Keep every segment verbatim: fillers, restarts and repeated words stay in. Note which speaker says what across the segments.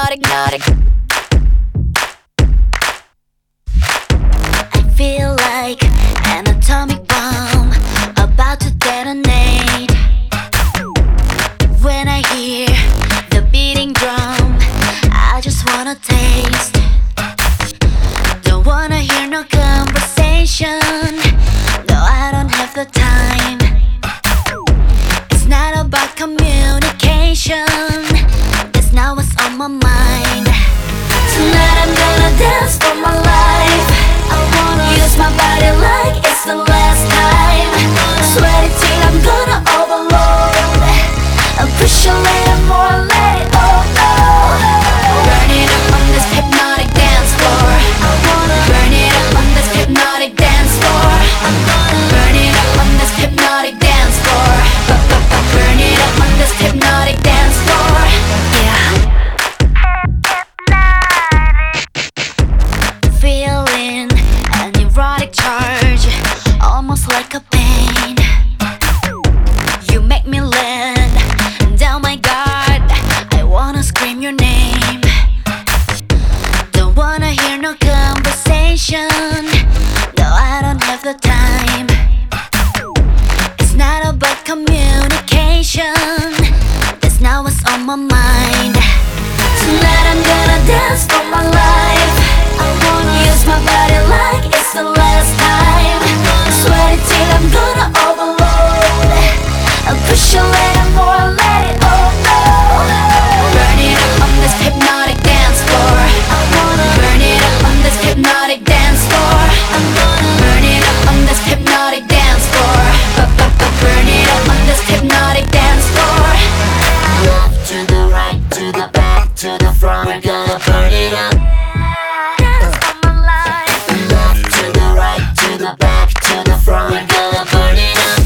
Speaker 1: hypnotic, hypnotic. I feel like an atomic bomb about to detonate. When I hear the beating drum, I just wanna taste. Don't wanna hear no conversation. No, I don't have the time. It's not about communication. That's not what's on my mind. Tonight I'm gonna dance for my life. I wanna use my body like it's the last time. Sweaty till I'm gonna overload. I'll push a little more, let it all go. Burn it up on this hypnotic dance floor. I wanna burn it up on this hypnotic dance floor. Burn it up on this hypnotic dance floor. Burn it up on this hypnotic dance floor. Yeah. Feeling an erotic charge, almost like a pain. You make me land down my guard. I wanna scream your name. Don't wanna hear no conversation. No, I don't have the time. It's not about communication. That's not what's on my mind. Tonight I'm gonna dance for my life. I wanna use my body like it's the last time. Sweaty till I'm gonna overload. I'll push a little more, let it all go. Burn it up on this hypnotic dance floor. I wanna burn it up on this hypnotic dance floor. I'm gonna burn it up on this hypnotic dance floor. Burn it up on this hypnotic dance floor. Left to the right, to the back, to the front. We're gonna burn it up. Dance for my life. Left to the right, to the back, to the front. We're gonna burn it up.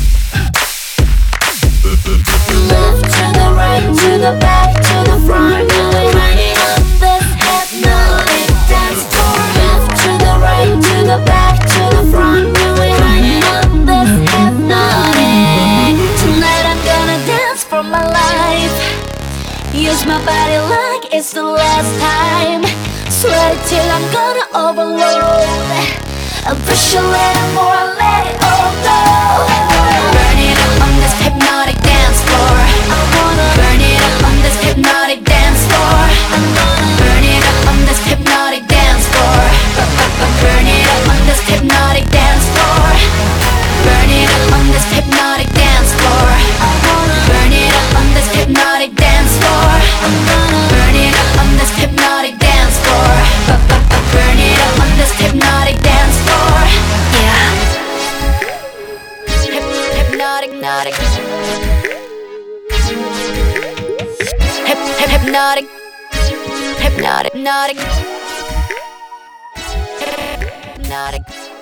Speaker 1: Left to the right, to the back, to the front. We're gonna burn it up. This hypnotic dance floor. Left to the right, to the back, to the front. We're gonna burn it up. This hypnotic. Tonight I'm gonna dance for my life. Use my body like it's the last time. Sweat till I'm gonna overload. I'll push a little more, let it all go. Burn it up on this hypnotic dance floor. I wanna burn it up on this hypnotic dance floor. I'm gonna burn it up on this hypnotic dance floor. Burn it up on this hypnotic dance floor. Burn it up on this hypnotic dance floor. I wanna burn it up on this hypnotic dance floor. I'm gonna burn it up on this hypnotic dance floor. Burn it up on this hypnotic dance floor. Yeah. Hyp hypnotic, hypnotic. Hyp hyp hypnotic. Hypnotic, hypnotic. Hypnotic.